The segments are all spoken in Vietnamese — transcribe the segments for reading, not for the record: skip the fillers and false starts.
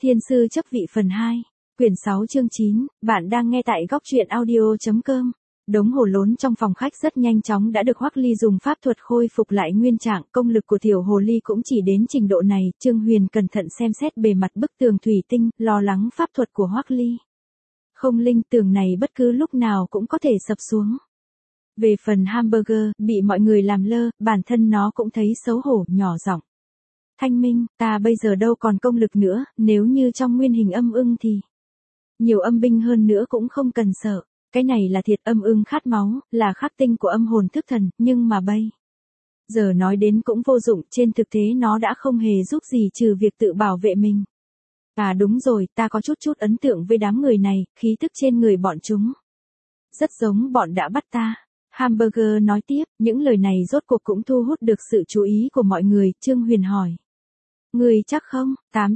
Thiên sư chấp vị phần 2, quyển 6 chương 9, bạn đang nghe tại góc truyện audio.com. Đống hồ lốn trong phòng khách rất nhanh chóng đã được Hoắc Ly dùng pháp thuật khôi phục lại nguyên trạng, công lực của tiểu hồ ly cũng chỉ đến trình độ này. Trương Huyền cẩn thận xem xét bề mặt bức tường thủy tinh, lo lắng pháp thuật của Hoắc Ly. Không linh, tường này bất cứ lúc nào cũng có thể sập xuống. Về phần hamburger, bị mọi người làm lơ, bản thân nó cũng thấy xấu hổ, nhỏ giọng. Thanh Minh, ta bây giờ đâu còn công lực nữa, nếu như trong nguyên hình âm ưng thì nhiều âm binh hơn nữa cũng không cần sợ. Cái này là thiệt, âm ưng khát máu, là khắc tinh của âm hồn thức thần, nhưng mà bây giờ nói đến cũng vô dụng, trên thực tế nó đã không hề giúp gì trừ việc tự bảo vệ mình. À đúng rồi, ta có chút ấn tượng với đám người này, khí tức trên người bọn chúng rất giống bọn đã bắt ta. Hamburger nói tiếp, những lời này rốt cuộc cũng thu hút được sự chú ý của mọi người. Trương Huyền hỏi. Người chắc không?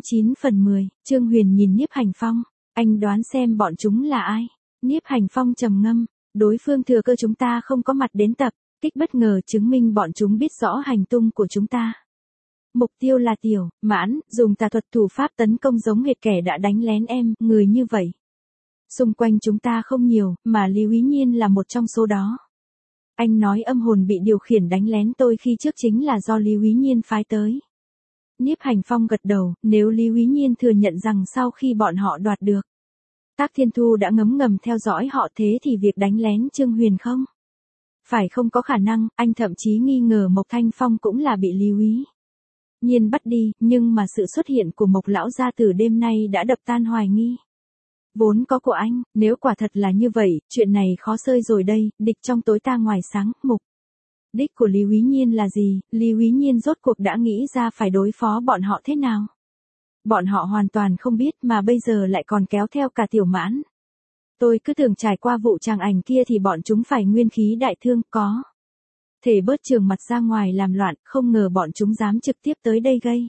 89/10, Trương Huyền nhìn Niếp Hành Phong. Anh đoán xem bọn chúng là ai? Niếp Hành Phong trầm ngâm. Đối phương thừa cơ chúng ta không có mặt đến tập kích bất ngờ, chứng minh bọn chúng biết rõ hành tung của chúng ta. Mục tiêu là Tiểu Mãn, dùng tà thuật thủ pháp tấn công giống hệt kẻ đã đánh lén em, người như vậy. Xung quanh chúng ta không nhiều, mà Lý Úy Nhiên là một trong số đó. Anh nói âm hồn bị điều khiển đánh lén tôi khi trước chính là do Lý Úy Nhiên phái tới. Niếp Hành Phong gật đầu, nếu Lý Úy Nhiên thừa nhận rằng sau khi bọn họ đoạt được Tác Thiên Thu đã ngấm ngầm theo dõi họ, thế thì việc đánh lén Trương Huyền không phải không có khả năng. Anh thậm chí nghi ngờ Mộc Thanh Phong cũng là bị Lý Úy Nhiên bắt đi, nhưng mà sự xuất hiện của Mộc lão gia tử đêm nay đã đập tan hoài nghi vốn có của anh. Nếu quả thật là như vậy, chuyện này khó xơi rồi đây, địch trong tối ta ngoài sáng. Mục đích của Lý Úy Nhiên là gì? Lý Úy Nhiên rốt cuộc đã nghĩ ra phải đối phó bọn họ thế nào? Bọn họ hoàn toàn không biết, mà bây giờ lại còn kéo theo cả Tiểu Mãn. Tôi cứ tưởng trải qua vụ tràng ảnh kia thì bọn chúng phải nguyên khí đại thương, có thể bớt trường mặt ra ngoài làm loạn, không ngờ bọn chúng dám trực tiếp tới đây gây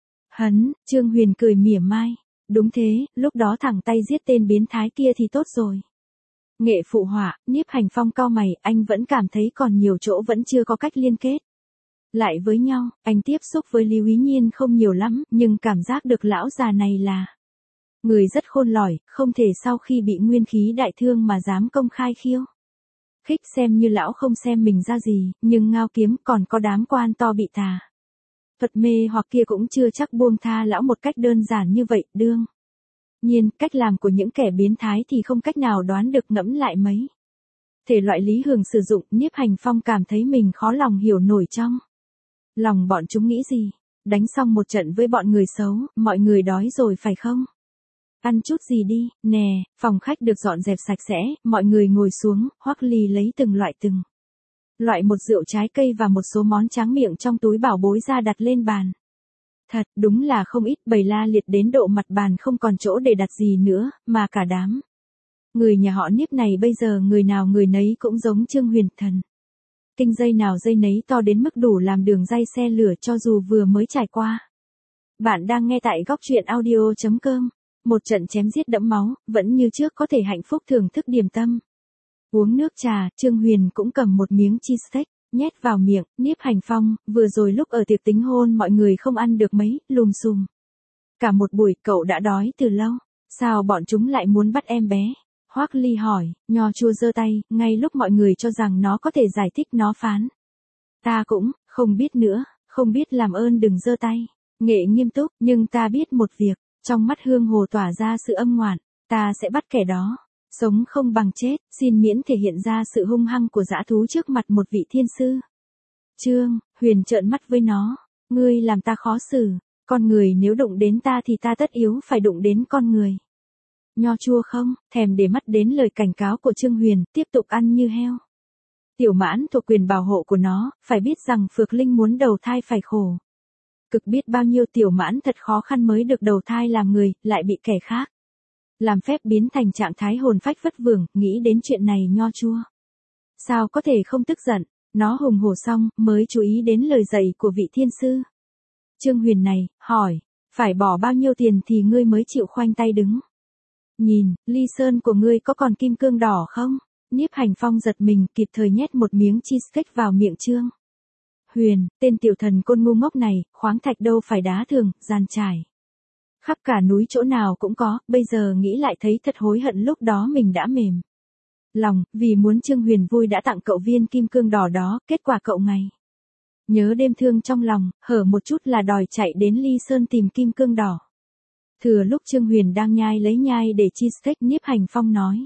hấn. Trương Huyền cười mỉa mai. Đúng thế, lúc đó thẳng tay giết tên biến thái kia thì tốt rồi. Nghệ phụ họa. Niếp Hành Phong cau mày, anh vẫn cảm thấy còn nhiều chỗ vẫn chưa có cách liên kết lại với nhau. Anh tiếp xúc với Lý Úy Nhiên không nhiều lắm, nhưng cảm giác được lão già này là người rất khôn lỏi, không thể sau khi bị nguyên khí đại thương mà dám công khai khiêu khích. Xem như lão không xem mình ra gì, nhưng Ngao Kiếm còn có đám quan to bị tà thuật mê hoặc kia cũng chưa chắc buông tha lão một cách đơn giản như vậy. Đương nhiên, cách làm của những kẻ biến thái thì không cách nào đoán được. Ngẫm lại mấy thể loại Lý Hường sử dụng, Niếp Hành Phong cảm thấy mình khó lòng hiểu nổi trong lòng bọn chúng nghĩ gì. Đánh xong một trận với bọn người xấu, mọi người đói rồi phải không? Ăn chút gì đi, nè. Phòng khách được dọn dẹp sạch sẽ, mọi người ngồi xuống. Hoắc Ly lấy từng loại một rượu trái cây và một số món tráng miệng trong túi bảo bối ra đặt lên bàn. Thật, đúng là không ít, bày la liệt đến độ mặt bàn không còn chỗ để đặt gì nữa, mà cả đám người nhà họ Niếp này bây giờ người nào người nấy cũng giống Trương Huyền. Thần kinh dây nào dây nấy to đến mức đủ làm đường ray xe lửa cho dù vừa mới trải qua. Bạn đang nghe tại góc truyện audio.com. Một trận chém giết đẫm máu, vẫn như trước có thể hạnh phúc thưởng thức điểm tâm. Uống nước trà, Trương Huyền cũng cầm một miếng cheesesteak, nhét vào miệng. Niếp Hành Phong, vừa rồi lúc ở tiệc tính hôn mọi người không ăn được mấy, lùm xùm cả một buổi, cậu đã đói từ lâu. Sao bọn chúng lại muốn bắt em bé? Hoắc Ly hỏi. Nho Chua giơ tay, ngay lúc mọi người cho rằng nó có thể giải thích nó phán. Ta cũng không biết nữa, không biết, làm ơn đừng giơ tay. Nghệ nghiêm túc, nhưng ta biết một việc. Trong mắt Hương Hồ tỏa ra sự âm ngoạn. Ta sẽ bắt kẻ đó sống không bằng chết, xin miễn thể hiện ra sự hung hăng của dã thú trước mặt một vị thiên sư. Trương Huyền trợn mắt với nó. Ngươi làm ta khó xử. Con người nếu đụng đến ta thì ta tất yếu phải đụng đến con người. Nho Chua không thèm để mắt đến lời cảnh cáo của Trương Huyền, tiếp tục ăn như heo. Tiểu Mãn thuộc quyền bảo hộ của nó, phải biết rằng Phược Linh muốn đầu thai phải khổ cực biết bao nhiêu. Tiểu Mãn thật khó khăn mới được đầu thai làm người, lại bị kẻ khác làm phép biến thành trạng thái hồn phách vất vưởng. Nghĩ đến chuyện này Nho Chua sao có thể không tức giận. Nó hùng hổ xong, mới chú ý đến lời dạy của vị thiên sư Trương Huyền này, hỏi, phải bỏ bao nhiêu tiền thì ngươi mới chịu khoanh tay đứng nhìn, ly sơn của ngươi có còn kim cương đỏ không? Niếp Hành Phong giật mình, kịp thời nhét một miếng cheesecake vào miệng Trương Huyền. Tên tiểu thần côn ngu ngốc này, khoáng thạch đâu phải đá thường, giàn trải Khắp cả núi chỗ nào cũng có, bây giờ nghĩ lại thấy thật hối hận lúc đó mình đã mềm lòng, vì muốn Trương Huyền vui đã tặng cậu viên kim cương đỏ đó, kết quả cậu ngày nhớ đêm thương trong lòng, hở một chút là đòi chạy đến Ly Sơn tìm kim cương đỏ. Thừa lúc Trương Huyền đang nhai để cheesecake, Nhiếp Hành Phong nói.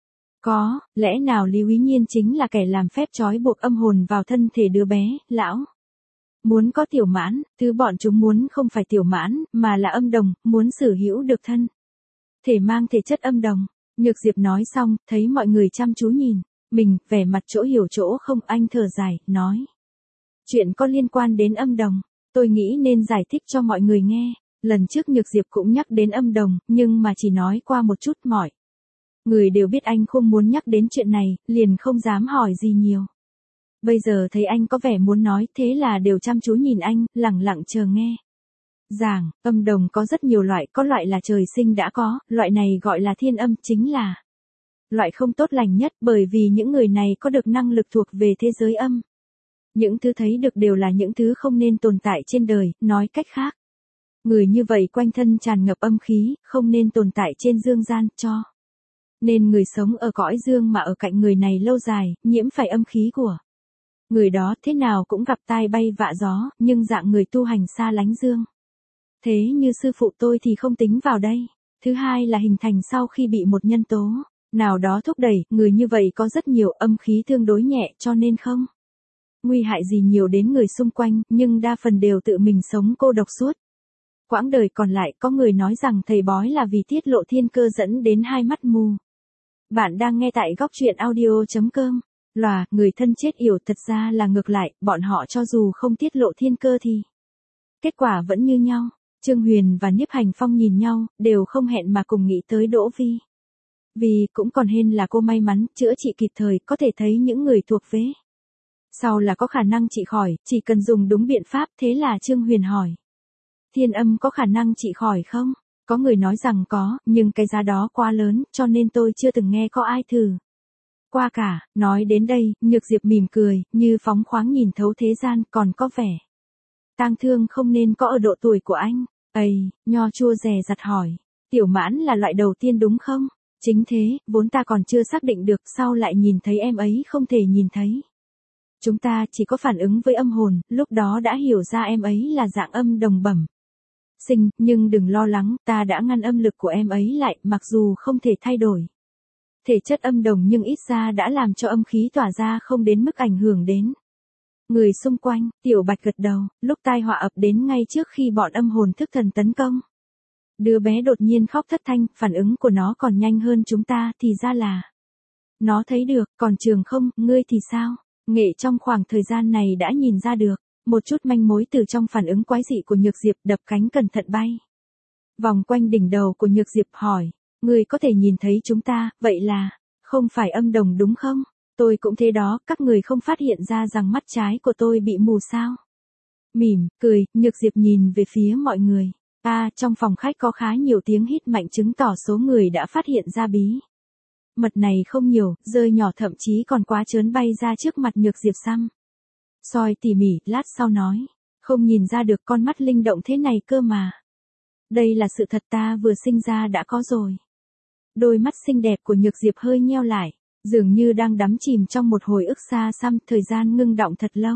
Có, lẽ nào Lý Úy Nhiên chính là kẻ làm phép trói buộc âm hồn vào thân thể đứa bé, lão muốn có tiểu mãn, thứ bọn chúng muốn không phải tiểu mãn, mà là âm đồng, muốn sở hữu được thân thể mang thể chất âm đồng. Nhược Diệp nói xong, thấy mọi người chăm chú nhìn mình, vẻ mặt chỗ hiểu chỗ không, anh thở dài, nói. Chuyện có liên quan đến âm đồng, tôi nghĩ nên giải thích cho mọi người nghe. Lần trước Nhược Diệp cũng nhắc đến âm đồng, nhưng mà chỉ nói qua một chút, mọi người đều biết anh không muốn nhắc đến chuyện này, liền không dám hỏi gì nhiều. Bây giờ thấy anh có vẻ muốn nói, thế là đều chăm chú nhìn anh, lẳng lặng chờ nghe. Giảng, âm đồng có rất nhiều loại, có loại là trời sinh đã có, loại này gọi là thiên âm, chính là loại không tốt lành nhất, bởi vì những người này có được năng lực thuộc về thế giới âm. Những thứ thấy được đều là những thứ không nên tồn tại trên đời, nói cách khác. Người như vậy quanh thân tràn ngập âm khí, không nên tồn tại trên dương gian, cho nên người sống ở cõi dương mà ở cạnh người này lâu dài, nhiễm phải âm khí của người đó, thế nào cũng gặp tai bay vạ gió, nhưng dạng người tu hành xa lánh dương. Thế như sư phụ tôi thì không tính vào đây. Thứ hai là hình thành sau khi bị một nhân tố nào đó thúc đẩy, người như vậy có rất nhiều âm khí tương đối nhẹ, cho nên không nguy hại gì nhiều đến người xung quanh, nhưng đa phần đều tự mình sống cô độc suốt quãng đời còn lại. Có người nói rằng thầy bói là vì tiết lộ thiên cơ dẫn đến hai mắt mù. Bạn đang nghe tại góc truyện audio.com. Lòa, người thân chết yểu, thật ra là ngược lại, bọn họ cho dù không tiết lộ thiên cơ thì kết quả vẫn như nhau. Trương Huyền và Nhiếp Hành Phong nhìn nhau, đều không hẹn mà cùng nghĩ tới Đỗ Vi. Vì cũng còn hên là cô may mắn, chữa trị kịp thời, có thể thấy những người thuộc vế sau là có khả năng trị khỏi, chỉ cần dùng đúng biện pháp. Thế là Trương Huyền hỏi. Thiên âm có khả năng trị khỏi không? Có người nói rằng có, nhưng cái giá đó quá lớn, cho nên tôi chưa từng nghe có ai thử qua cả. Nói đến đây, Nhược Diệp mỉm cười, như phóng khoáng nhìn thấu thế gian, còn có vẻ tang thương không nên có ở độ tuổi của anh. Ây, Nho Chua dè dặt hỏi. Tiểu Mãn là loại đầu tiên đúng không? Chính thế, vốn ta còn chưa xác định được, sau lại nhìn thấy em ấy không thể nhìn thấy. Chúng ta chỉ có phản ứng với âm hồn, lúc đó đã hiểu ra em ấy là dạng âm đồng bẩm sinh, nhưng đừng lo lắng, ta đã ngăn âm lực của em ấy lại, mặc dù không thể thay đổi thể chất âm đồng nhưng ít ra đã làm cho âm khí tỏa ra không đến mức ảnh hưởng đến người xung quanh. Tiểu Bạch gật đầu, lúc tai họa ập đến ngay trước khi bọn âm hồn thức thần tấn công. Đứa bé đột nhiên khóc thất thanh, phản ứng của nó còn nhanh hơn chúng ta, thì ra là nó thấy được, còn Trường không, ngươi thì sao? Nghệ trong khoảng thời gian này đã nhìn ra được một chút manh mối từ trong phản ứng quái dị của Nhược Diệp, đập cánh cẩn thận bay vòng quanh đỉnh đầu của Nhược Diệp, hỏi. Ngươi có thể nhìn thấy chúng ta, vậy là không phải âm đồng đúng không? Tôi cũng thế đó, các người không phát hiện ra rằng mắt trái của tôi bị mù sao? Mỉm cười, Nhược Diệp nhìn về phía mọi người. Trong phòng khách có khá nhiều tiếng hít mạnh, chứng tỏ số người đã phát hiện ra bí mật này không nhiều, rơi nhỏ thậm chí còn quá trớn bay ra trước mặt Nhược Diệp xăm soi tỉ mỉ, lát sau nói. Không nhìn ra được con mắt linh động thế này cơ mà. Đây là sự thật, ta vừa sinh ra đã có rồi. Đôi mắt xinh đẹp của Nhược Diệp hơi nheo lại, dường như đang đắm chìm trong một hồi ức xa xăm, thời gian ngưng đọng thật lâu.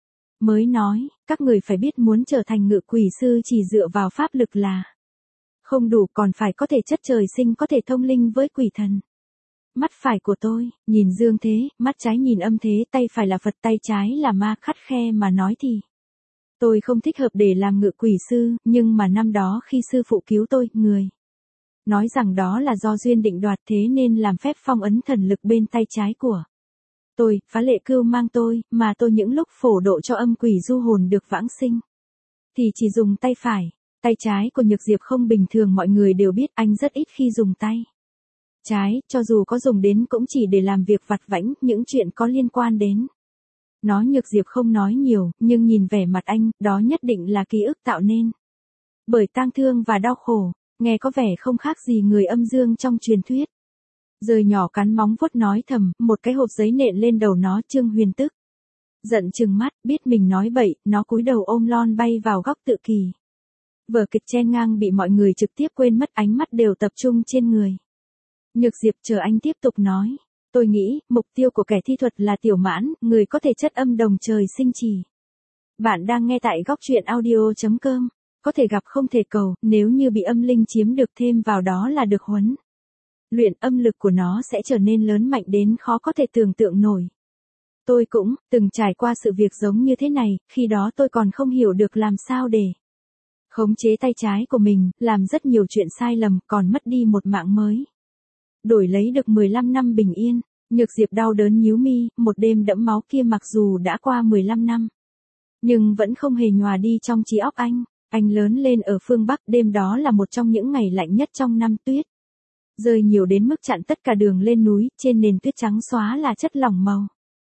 Mới nói, các người phải biết, muốn trở thành ngự quỷ sư chỉ dựa vào pháp lực là không đủ, còn phải có thể chất trời sinh, có thể thông linh với quỷ thần. Mắt phải của tôi, nhìn dương thế, mắt trái nhìn âm thế, tay phải là Phật, tay trái là ma. Khắt khe mà nói thì tôi không thích hợp để làm ngự quỷ sư, nhưng mà năm đó khi sư phụ cứu tôi, người nói rằng đó là do duyên định đoạt, thế nên làm phép phong ấn thần lực bên tay trái của tôi, phá lệ cưu mang tôi, mà tôi những lúc phổ độ cho âm quỷ du hồn được vãng sinh thì chỉ dùng tay phải. Tay trái của Nhược Diệp không bình thường, mọi người đều biết anh rất ít khi dùng tay trái, cho dù có dùng đến cũng chỉ để làm việc vặt vãnh, những chuyện có liên quan đến nó. Nhược Diệp không nói nhiều, nhưng nhìn vẻ mặt anh, đó nhất định là ký ức tạo nên bởi tang thương và đau khổ, nghe có vẻ không khác gì người âm dương trong truyền thuyết. Rời nhỏ cắn móng vuốt nói thầm, một cái hộp giấy nện lên đầu nó. Trương Huyền tức giận trừng mắt, biết mình nói bậy, nó cúi đầu ôm lon bay vào góc tự kỷ. Vở kịch chen ngang bị mọi người trực tiếp quên mất, ánh mắt đều tập trung trên người. Nhược Diệp chờ anh tiếp tục nói. Tôi nghĩ, mục tiêu của kẻ thi thuật là Tiểu Mãn, người có thể chất âm đồng trời sinh chỉ. Bạn đang nghe tại góc truyện audio.com. Có thể gặp không thể cầu, nếu như bị âm linh chiếm được thêm vào đó là được huấn luyện, âm lực của nó sẽ trở nên lớn mạnh đến khó có thể tưởng tượng nổi. Tôi cũng từng trải qua sự việc giống như thế này, khi đó tôi còn không hiểu được làm sao để khống chế tay trái của mình, làm rất nhiều chuyện sai lầm, còn mất đi một mạng mới. Đổi lấy được 15 năm bình yên. Nhược Diệp đau đớn nhíu mi, một đêm đẫm máu kia mặc dù đã qua 15 năm, nhưng vẫn không hề nhòa đi trong trí óc anh. Anh lớn lên ở phương Bắc, đêm đó là một trong những ngày lạnh nhất trong năm, tuyết rơi nhiều đến mức chặn tất cả đường lên núi, trên nền tuyết trắng xóa là chất lỏng màu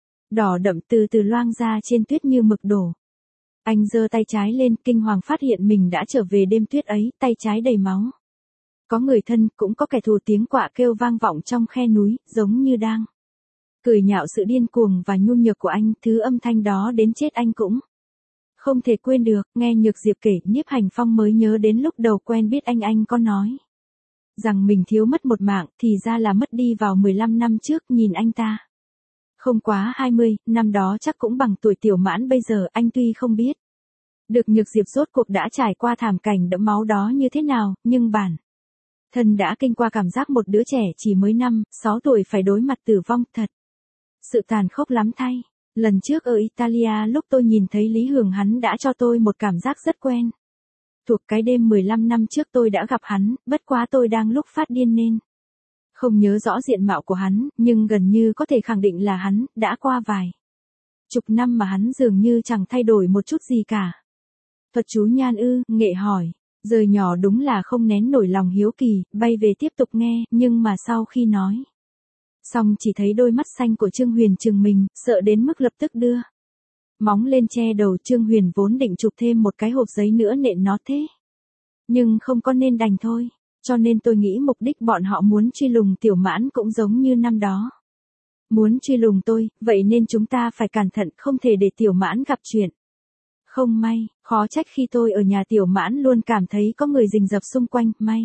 đỏ đậm từ từ loang ra trên tuyết như mực đổ. Anh giơ tay trái lên, kinh hoàng phát hiện mình đã trở về đêm tuyết ấy, tay trái đầy máu. Có người thân, cũng có kẻ thù, tiếng quạ kêu vang vọng trong khe núi, giống như đang cười nhạo sự điên cuồng và nhu nhược của anh, thứ âm thanh đó đến chết anh cũng không thể quên được. Nghe Nhược Diệp kể, Nhiếp Hành Phong mới nhớ đến lúc đầu quen biết anh có nói rằng mình thiếu mất một mạng, thì ra là mất đi vào 15 năm trước, nhìn anh ta. Không quá 20, năm đó chắc cũng bằng tuổi Tiểu Mãn bây giờ, anh tuy không biết được Nhược Diệp rốt cuộc đã trải qua thảm cảnh đẫm máu đó như thế nào, nhưng bản thân đã kinh qua cảm giác một đứa trẻ chỉ mới 5, 6 tuổi phải đối mặt tử vong, thật sự tàn khốc lắm thay. Lần trước ở Italia lúc tôi nhìn thấy Lý Hường, hắn đã cho tôi một cảm giác rất quen thuộc. Cái đêm 15 năm trước tôi đã gặp hắn, bất quá tôi đang lúc phát điên nên không nhớ rõ diện mạo của hắn, nhưng gần như có thể khẳng định là hắn. Đã qua vài chục năm mà hắn dường như chẳng thay đổi một chút gì cả. Thuật chú nhan ư? Nghệ hỏi. Rời nhỏ đúng là không nén nổi lòng hiếu kỳ, bay về tiếp tục nghe, nhưng mà sau khi nói xong chỉ thấy đôi mắt xanh của Trương Huyền trừng mình, sợ đến mức lập tức đưa móng lên che đầu. Trương Huyền vốn định chụp thêm một cái hộp giấy nữa nện nó thế, nhưng không có nên đành thôi. Cho nên tôi nghĩ mục đích bọn họ muốn truy lùng Tiểu Mãn cũng giống như năm đó muốn truy lùng tôi, vậy nên chúng ta phải cẩn thận, không thể để Tiểu Mãn gặp chuyện không may. Khó trách khi tôi ở nhà Tiểu Mãn luôn cảm thấy có người rình rập xung quanh, may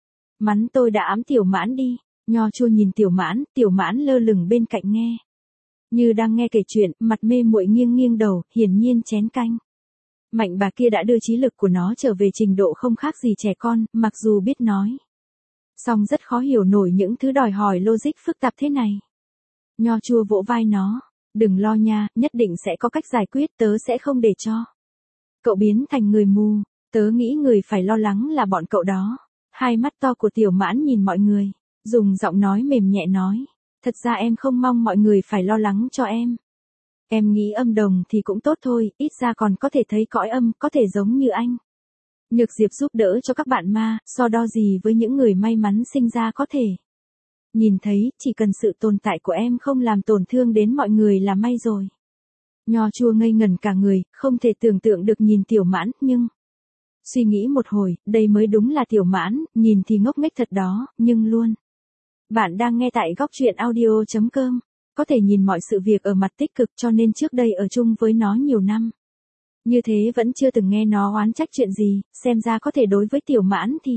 mắn tôi đã ẵm Tiểu Mãn đi. Nho Chua nhìn Tiểu Mãn lơ lửng bên cạnh nghe như đang nghe kể chuyện, mặt mê muội nghiêng nghiêng đầu, hiển nhiên chén canh mạnh bà kia đã đưa trí lực của nó trở về trình độ không khác gì trẻ con, mặc dù biết nói song rất khó hiểu nổi những thứ đòi hỏi logic phức tạp thế này. Nho Chua vỗ vai nó. Đừng lo nha, nhất định sẽ có cách giải quyết, tớ sẽ không để cho cậu biến thành người mù. Tớ nghĩ người phải lo lắng là bọn cậu đó. Hai mắt to của Tiểu Mãn nhìn mọi người, dùng giọng nói mềm nhẹ nói. Thật ra em không mong mọi người phải lo lắng cho em. Em nghĩ âm đồng thì cũng tốt thôi, ít ra còn có thể thấy cõi âm, có thể giống như anh. Nhược Diệp giúp đỡ cho các bạn ma, so đo gì với những người may mắn sinh ra có thể nhìn thấy, chỉ cần sự tồn tại của em không làm tổn thương đến mọi người là may rồi. Nho Chua ngây ngẩn cả người, không thể tưởng tượng được nhìn Tiểu Mãn, nhưng suy nghĩ một hồi, đây mới đúng là Tiểu Mãn, nhìn thì ngốc nghếch thật đó, nhưng luôn. Bạn đang nghe tại góc truyện audio.com. Có thể nhìn mọi sự việc ở mặt tích cực, cho nên trước đây ở chung với nó nhiều năm như thế vẫn chưa từng nghe nó oán trách chuyện gì, xem ra có thể đối với Tiểu Mãn thì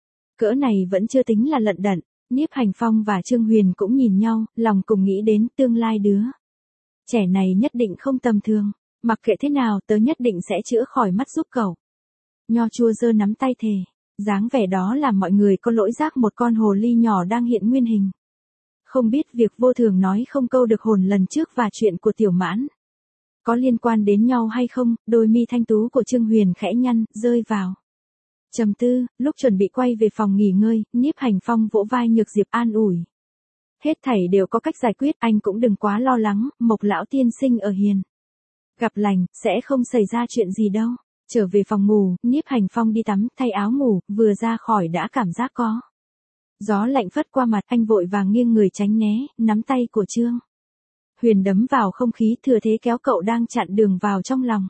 cỡ này vẫn chưa tính là lận đận. Nhiếp Hành Phong và Trương Huyền cũng nhìn nhau, lòng cùng nghĩ đến tương lai đứa trẻ này nhất định không tầm thường. Mặc kệ thế nào, tớ nhất định sẽ chữa khỏi mắt giúp cậu. Nho Chua giơ nắm tay thề. Dáng vẻ đó làm mọi người có lỗi giác một con hồ ly nhỏ đang hiện nguyên hình. Không biết việc vô thường nói không câu được hồn lần trước và chuyện của Tiểu Mãn có liên quan đến nhau hay không. Đôi mi thanh tú của Trương Huyền khẽ nhăn, rơi vào trầm tư. Lúc chuẩn bị quay về phòng nghỉ ngơi, Nhiếp Hành Phong vỗ vai Nhược Diệp an ủi. Hết thảy đều có cách giải quyết, anh cũng đừng quá lo lắng, Mộc lão tiên sinh ở hiền gặp lành, sẽ không xảy ra chuyện gì đâu. Trở về phòng ngủ, Nhiếp Hành Phong đi tắm, thay áo ngủ, vừa ra khỏi đã cảm giác có gió lạnh phất qua mặt, anh vội vàng nghiêng người tránh né, nắm tay của Trương Huyền đấm vào không khí, thừa thế kéo cậu đang chặn đường vào trong lòng.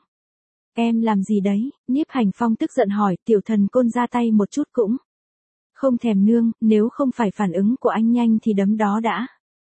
Em làm gì đấy? Nhiếp Hành Phong tức giận hỏi. Tiểu thần côn ra tay một chút cũng không thèm nương, nếu không phải phản ứng của anh nhanh thì đấm đó đã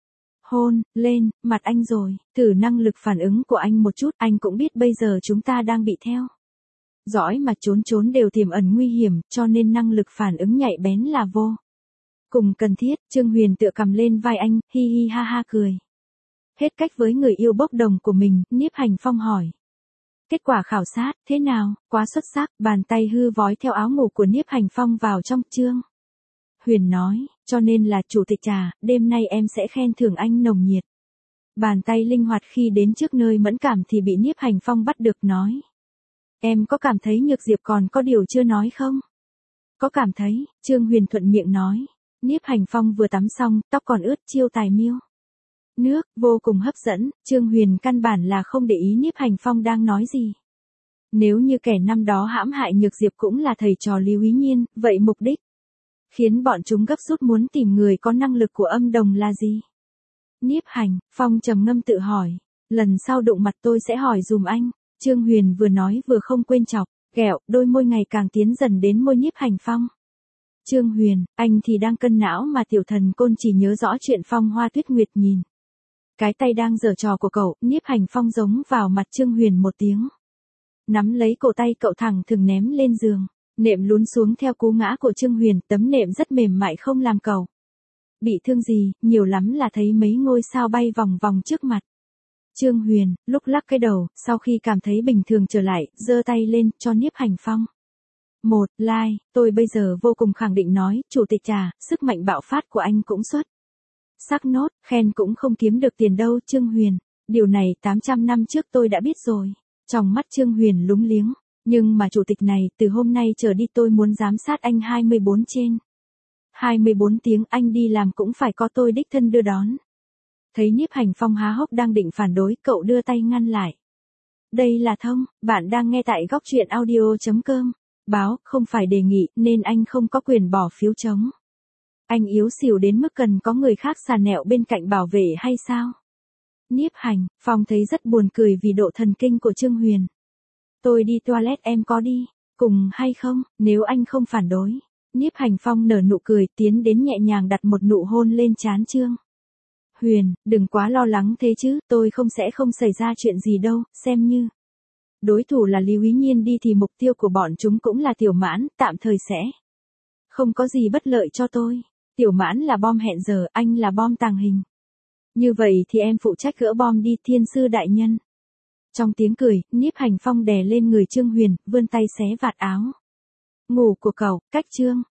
hôn lên mặt anh rồi. Thử năng lực phản ứng của anh một chút, anh cũng biết bây giờ chúng ta đang bị theo Dõi mà trốn trốn đều tiềm ẩn nguy hiểm, cho nên năng lực phản ứng nhạy bén là vô cùng cần thiết. Trương Huyền tựa cầm lên vai anh, hi hi ha ha cười. Hết cách với người yêu bốc đồng của mình, Nhiếp Hành Phong hỏi. Kết quả khảo sát, thế nào? Quá xuất sắc. Bàn tay hư vói theo áo ngủ của Nhiếp Hành Phong vào trong. Trương Huyền nói, cho nên là chủ tịch trà, đêm nay em sẽ khen thưởng anh nồng nhiệt. Bàn tay linh hoạt khi đến trước nơi mẫn cảm thì bị Nhiếp Hành Phong bắt được nói. Em có cảm thấy Nhược Diệp còn có điều chưa nói không? Có cảm thấy, Trương Huyền thuận miệng nói. Nhiếp Hành Phong vừa tắm xong, tóc còn ướt, chiêu tài miêu nước, vô cùng hấp dẫn. Trương Huyền căn bản là không để ý Nhiếp Hành Phong đang nói gì. Nếu như kẻ năm đó hãm hại Nhược Diệp cũng là thầy trò Lý Úy Nhiên, vậy mục đích khiến bọn chúng gấp rút muốn tìm người có năng lực của âm đồng là gì? Nhiếp Hành Phong trầm ngâm tự hỏi. Lần sau đụng mặt tôi sẽ hỏi dùm anh. Trương Huyền vừa nói vừa không quên chọc ghẹo, đôi môi ngày càng tiến dần đến môi Nhiếp Hành Phong. Trương Huyền, anh thì đang cân não mà tiểu thần côn chỉ nhớ rõ chuyện Phong Hoa Tuyết Nguyệt nhìn. Cái tay đang giở trò của cậu. Nhiếp Hành Phong giống vào mặt Trương Huyền một tiếng. Nắm lấy cổ tay cậu thẳng thừng ném lên giường. Nệm lún xuống theo cú ngã của Trương Huyền, tấm nệm rất mềm mại không làm cậu bị thương gì, nhiều lắm là thấy mấy ngôi sao bay vòng vòng trước mặt. Trương Huyền, lúc lắc cái đầu, sau khi cảm thấy bình thường trở lại, giơ tay lên, cho Nhiếp Hành Phong. Một, like, tôi bây giờ vô cùng khẳng định nói, chủ tịch trà, sức mạnh bạo phát của anh cũng xuất sắc nốt, khen cũng không kiếm được tiền đâu. Trương Huyền, điều này 800 năm trước tôi đã biết rồi. Trong mắt Trương Huyền lúng liếng, nhưng mà chủ tịch này, từ hôm nay trở đi tôi muốn giám sát anh 24/24 tiếng, anh đi làm cũng phải có tôi đích thân đưa đón. Thấy Nhiếp Hành Phong há hốc đang định phản đối, cậu đưa tay ngăn lại. Đây là thông, bạn đang nghe tại góc truyện audio.com. Báo, không phải đề nghị, nên anh không có quyền bỏ phiếu chống. Anh yếu xìu đến mức cần có người khác xà nẹo bên cạnh bảo vệ hay sao? Nhiếp Hành Phong thấy rất buồn cười vì độ thần kinh của Trương Huyền. Tôi đi toilet, em có đi cùng hay không, nếu anh không phản đối. Nhiếp Hành Phong nở nụ cười, tiến đến nhẹ nhàng đặt một nụ hôn lên trán Trương Huyền. Đừng quá lo lắng thế chứ, tôi sẽ không xảy ra chuyện gì đâu, xem như đối thủ là Lý Úy Nhiên đi thì mục tiêu của bọn chúng cũng là Tiểu Mãn, tạm thời sẽ không có gì bất lợi cho tôi. Tiểu Mãn là bom hẹn giờ, anh là bom tàng hình. Như vậy thì em phụ trách gỡ bom đi, thiên sư đại nhân. Trong tiếng cười, Nhiếp Hành Phong đè lên người Trương Huyền, vươn tay xé vạt áo ngủ của cậu, cách Trương